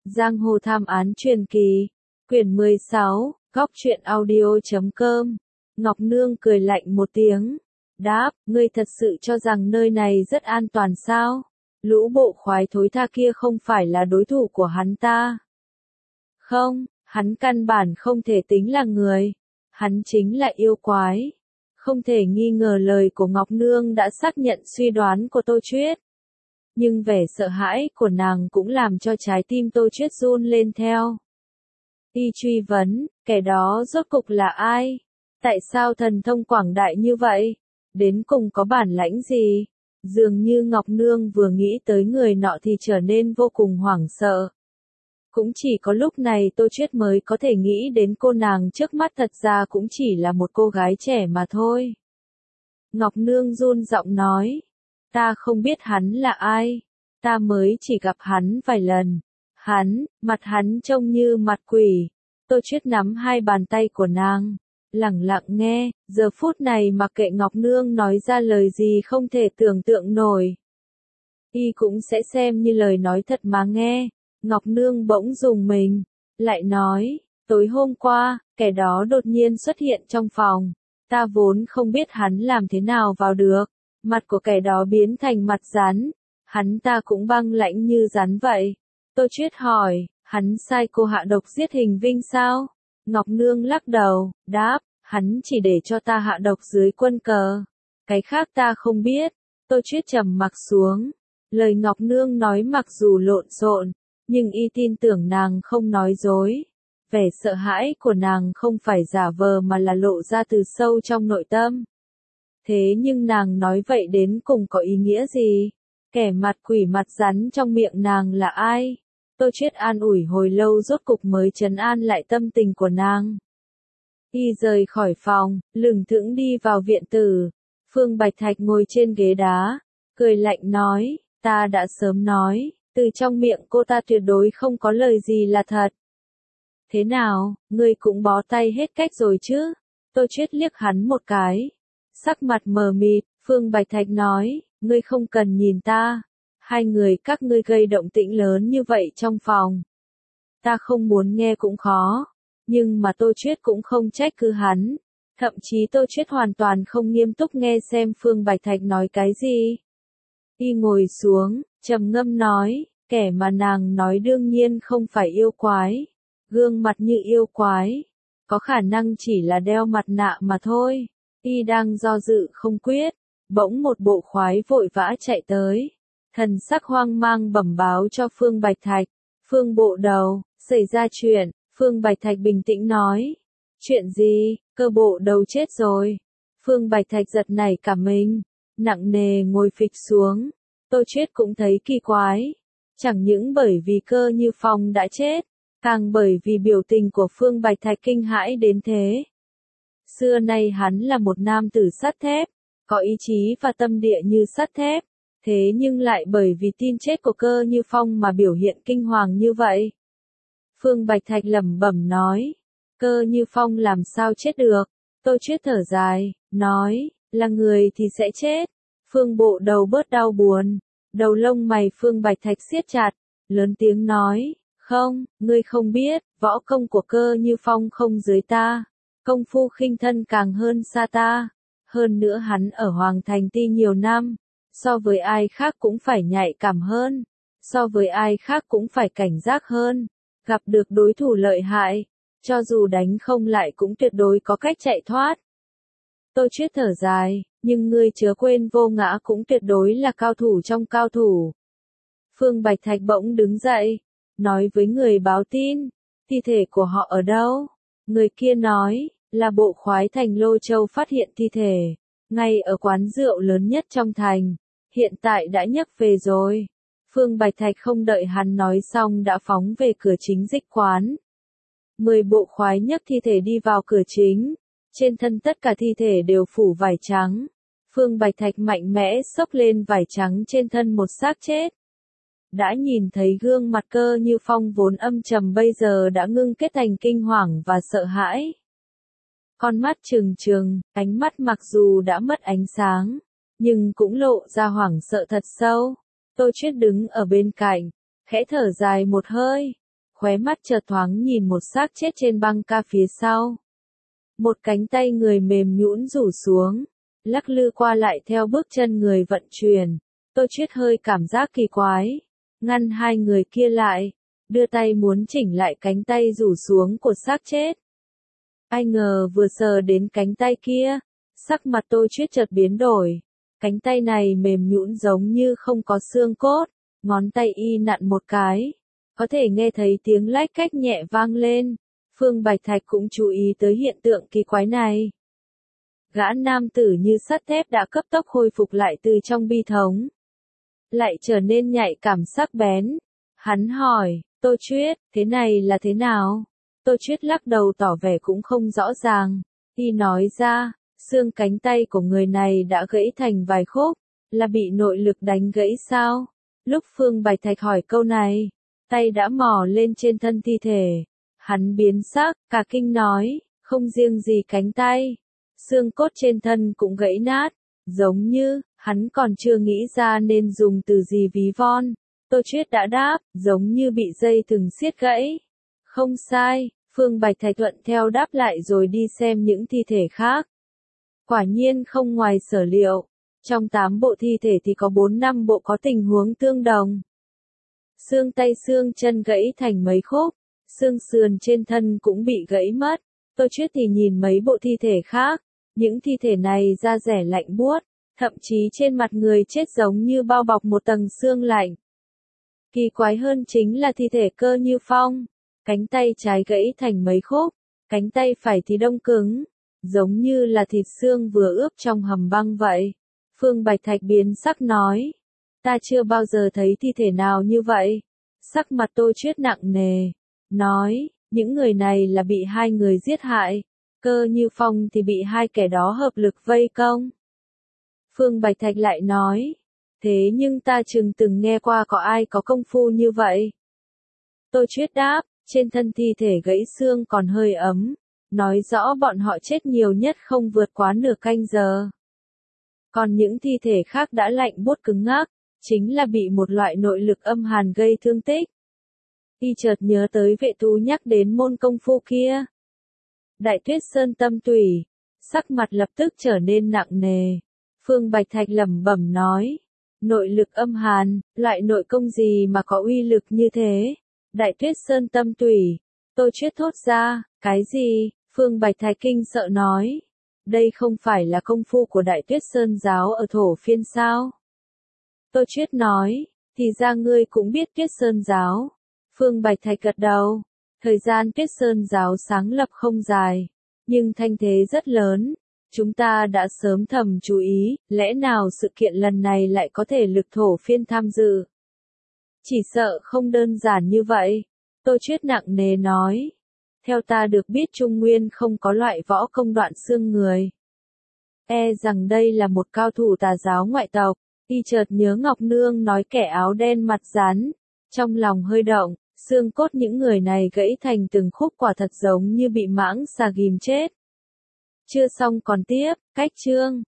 Giang hồ thám án truyền kỳ, quyển 16, góc truyện audio.com. Ngọc Nương cười lạnh một tiếng, đáp, ngươi thật sự cho rằng nơi này rất an toàn sao? Lũ bộ khoái thối tha kia không phải là đối thủ của hắn ta. Không, hắn căn bản không thể tính là người. Hắn chính là yêu quái. Không thể nghi ngờ lời của Ngọc Nương đã xác nhận suy đoán của Tô Chuyết. Nhưng vẻ sợ hãi của nàng cũng làm cho trái tim Tô Chuyết run lên theo. Y truy vấn, kẻ đó rốt cục là ai? Tại sao thần thông quảng đại như vậy? Đến cùng có bản lãnh gì? Dường như Ngọc Nương vừa nghĩ tới người nọ thì trở nên vô cùng hoảng sợ. Cũng chỉ có lúc này Tô Chuyết mới có thể nghĩ đến cô nàng trước mắt thật ra cũng chỉ là một cô gái trẻ mà thôi. Ngọc Nương run giọng nói, ta không biết hắn là ai, ta mới chỉ gặp hắn vài lần. Mặt hắn trông như mặt quỷ. Tô Chuyết nắm hai bàn tay của nàng, lẳng lặng nghe, giờ phút này mặc kệ Ngọc Nương nói ra lời gì không thể tưởng tượng nổi. Y cũng sẽ xem như lời nói thật mà nghe. Ngọc Nương bỗng rùng mình, lại nói, tối hôm qua, kẻ đó đột nhiên xuất hiện trong phòng. Ta vốn không biết hắn làm thế nào vào được. Mặt của kẻ đó biến thành mặt rắn. Hắn ta cũng băng lãnh như rắn vậy. Tô Chuyết hỏi, hắn sai cô hạ độc giết Hình Vinh sao? Ngọc Nương lắc đầu, đáp, hắn chỉ để cho ta hạ độc dưới quân cờ. Cái khác ta không biết. Tô Chuyết trầm mặc xuống. Lời Ngọc Nương nói mặc dù lộn xộn, nhưng y tin tưởng nàng không nói dối. Vẻ sợ hãi của nàng không phải giả vờ mà là lộ ra từ sâu trong nội tâm. Thế nhưng nàng nói vậy đến cùng có ý nghĩa gì? Kẻ mặt quỷ mặt rắn trong miệng nàng là ai? Tô Chuyết an ủi hồi lâu rốt cục mới trấn an lại tâm tình của nàng. Y rời khỏi phòng, lững thững đi vào viện tử. Phương Bạch Thạch ngồi trên ghế đá, cười lạnh nói, ta đã sớm nói, từ trong miệng cô ta tuyệt đối không có lời gì là thật. Thế nào, ngươi cũng bó tay hết cách rồi chứ? Tô Chuyết liếc hắn một cái. Sắc mặt mờ mịt, Phương Bạch Thạch nói, ngươi không cần nhìn ta. Hai người các ngươi gây động tĩnh lớn như vậy trong phòng. Ta không muốn nghe cũng khó. Nhưng mà Tô Chuyết cũng không trách cứ hắn. Thậm chí Tô Chuyết hoàn toàn không nghiêm túc nghe xem Phương Bạch Thạch nói cái gì. Y ngồi xuống, trầm ngâm nói, kẻ mà nàng nói đương nhiên không phải yêu quái. Gương mặt như yêu quái. Có khả năng chỉ là đeo mặt nạ mà thôi. Y đang do dự không quyết. Bỗng một bộ khoái vội vã chạy tới. Thần sắc hoang mang bẩm báo cho Phương Bạch Thạch. Phương bộ đầu, xảy ra chuyện. Phương Bạch Thạch bình tĩnh nói. Chuyện gì? Cơ bộ đầu chết rồi. Phương Bạch Thạch giật nảy cả mình. Nặng nề ngồi phịch xuống. Tô Chuyết cũng thấy kỳ quái. Chẳng những bởi vì Cơ Như Phong đã chết, càng bởi vì biểu tình của Phương Bạch Thạch kinh hãi đến thế. Xưa nay hắn là một nam tử sắt thép, có ý chí và tâm địa như sắt thép, thế nhưng lại bởi vì tin chết của Cơ Như Phong mà biểu hiện kinh hoàng như vậy. Phương Bạch Thạch lẩm bẩm nói, Cơ Như Phong làm sao chết được? Tô Chuyết thở dài, nói, là người thì sẽ chết. Phương bộ đầu bớt đau buồn. Đầu lông mày Phương Bạch Thạch siết chặt, lớn tiếng nói, không, ngươi không biết, võ công của Cơ Như Phong không dưới ta, công phu khinh thân càng hơn xa ta, hơn nữa hắn ở Hoàng Thành Ti nhiều năm, so với ai khác cũng phải nhạy cảm hơn, so với ai khác cũng phải cảnh giác hơn, gặp được đối thủ lợi hại, cho dù đánh không lại cũng tuyệt đối có cách chạy thoát. Tô Chuyết thở dài, nhưng ngươi chớ quên Vô Ngã cũng tuyệt đối là cao thủ trong cao thủ. Phương Bạch Thạch bỗng đứng dậy, nói với người báo tin, thi thể của họ ở đâu? Người kia nói, là bộ khoái thành Lô Châu phát hiện thi thể, ngay ở quán rượu lớn nhất trong thành, hiện tại đã nhấc về rồi. Phương Bạch Thạch không đợi hắn nói xong đã phóng về cửa chính dịch quán. 10 bộ khoái nhấc thi thể đi vào cửa chính. Trên thân tất cả thi thể đều phủ vải trắng. Phương Bạch Thạch mạnh mẽ xốc lên vải trắng trên thân một xác chết. Đã nhìn thấy gương mặt Cơ Như Phong vốn âm trầm bây giờ đã ngưng kết thành kinh hoàng và sợ hãi. Con mắt trừng trừng, ánh mắt mặc dù đã mất ánh sáng, nhưng cũng lộ ra hoảng sợ thật sâu. Tô Chuyết đứng ở bên cạnh, khẽ thở dài một hơi. khóe mắt chợt thoáng nhìn một xác chết trên băng ca phía sau. Một cánh tay người mềm nhũn rủ xuống, lắc lư qua lại theo bước chân người vận chuyển. Tô Chuyết hơi cảm giác kỳ quái, ngăn hai người kia lại, đưa tay muốn chỉnh lại cánh tay rủ xuống của xác chết. Ai ngờ vừa sờ đến cánh tay kia, sắc mặt Tô Chuyết chợt biến đổi. Cánh tay này mềm nhũn giống như không có xương cốt, ngón tay y nặn một cái, có thể nghe thấy tiếng lách cách nhẹ vang lên. Phương Bạch Thạch cũng chú ý tới hiện tượng kỳ quái này. Gã nam tử như sắt thép đã cấp tốc khôi phục lại từ trong bi thống, lại trở nên nhạy cảm sắc bén. Hắn hỏi, Tô Chuyết, thế này là thế nào? Tô Chuyết lắc đầu tỏ vẻ cũng không rõ ràng. Y nói ra, xương cánh tay của người này đã gãy thành vài khúc, là bị nội lực đánh gãy sao? Lúc Phương Bạch Thạch hỏi câu này, tay đã mò lên trên thân thi thể. Hắn biến sắc, cả kinh nói, không riêng gì cánh tay, xương cốt trên thân cũng gãy nát, giống như, hắn còn chưa nghĩ ra nên dùng từ gì ví von. Tô Chuyết đã đáp, giống như bị dây thừng siết gãy. Không sai, Phương Bạch Thạch thuận theo đáp lại rồi đi xem những thi thể khác. Quả nhiên không ngoài sở liệu, trong 8 bộ thi thể thì có 4-5 bộ có tình huống tương đồng. Xương tay xương chân gãy thành mấy khúc, xương sườn trên thân cũng bị gãy mất. Tô Chuyết thì nhìn mấy bộ thi thể khác, những thi thể này da rẻ lạnh buốt, thậm chí trên mặt người chết giống như bao bọc một tầng xương lạnh. Kỳ quái hơn chính là thi thể Cơ Như Phong, cánh tay trái gãy thành mấy khúc, cánh tay phải thì đông cứng, giống như là thịt xương vừa ướp trong hầm băng vậy. Phương Bạch Thạch biến sắc nói, ta chưa bao giờ thấy thi thể nào như vậy. Sắc mặt Tô Chuyết nặng nề, nói, những người này là bị hai người giết hại, Cơ Như Phong thì bị hai kẻ đó hợp lực vây công. Phương Bạch Thạch lại nói, thế nhưng ta chừng từng nghe qua có ai có công phu như vậy. Tô Chuyết đáp, trên thân thi thể gãy xương còn hơi ấm, nói rõ bọn họ chết nhiều nhất không vượt quá nửa canh giờ. Còn những thi thể khác đã lạnh buốt cứng ngắc, chính là bị một loại nội lực âm hàn gây thương tích. Y chợt nhớ tới Vệ Tú nhắc đến môn công phu kia. Đại Tuyết Sơn tâm tủy, sắc mặt lập tức trở nên nặng nề. Phương Bạch Thạch lẩm bẩm nói, nội lực âm hàn, loại nội công gì mà có uy lực như thế? Đại Tuyết Sơn tâm tủy. Tô Chuyết thốt ra, cái gì? Phương Bạch Thạch kinh sợ nói, đây không phải là công phu của Đại Tuyết Sơn giáo ở Thổ Phiên sao? Tô Chuyết nói, thì ra ngươi cũng biết Tuyết Sơn giáo. Phương Bạch Thạch gật đầu, thời gian Tuyết Sơn giáo sáng lập không dài, nhưng thanh thế rất lớn. Chúng ta đã sớm thầm chú ý, lẽ nào sự kiện lần này lại có thể lực Thổ Phiên tham dự? Chỉ sợ không đơn giản như vậy. Tô Chuyết nặng nề nói, theo ta được biết Trung Nguyên không có loại võ công đoạn xương người. E rằng đây là một cao thủ tà giáo ngoại tộc. Y chợt nhớ Ngọc Nương nói kẻ áo đen mặt rắn, trong lòng hơi động, xương cốt những người này gãy thành từng khúc quả thật giống như bị mãng xà ghim chết. Chưa xong còn tiếp, cách chương.